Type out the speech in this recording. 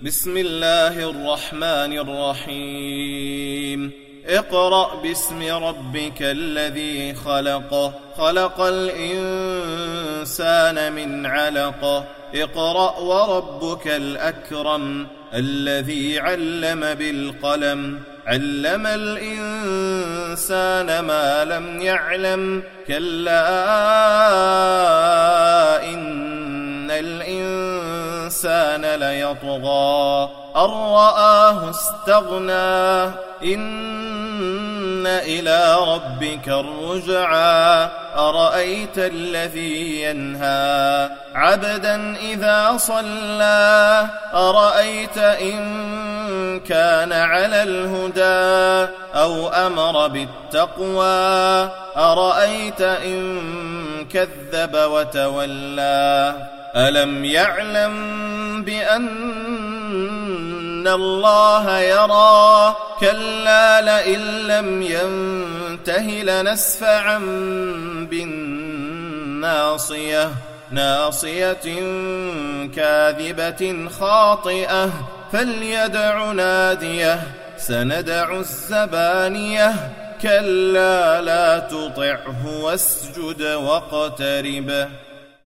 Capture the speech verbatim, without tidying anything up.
بسم الله الرحمن الرحيم اقرأ باسم ربك الذي خلق خلق الإنسان من علق اقرأ وربك الأكرم الذي علم بالقلم علم الإنسان ما لم يعلم كلا إن الإنسان ليطغى أن رآه استغنى إن إلى ربك الرجعى أرأيت الذي ينهى عبدا إذا صلى أرأيت إن كان على الهدى أو أمر بالتقوى أرأيت إن كذب وتولى ألم يعلم بأن الله يرى كلا لئن لم ينته لنسفعا بالناصية ناصية كاذبة خاطئة فليدع ناديه سندع الزبانية كلا لا تطعه واسجد واقترب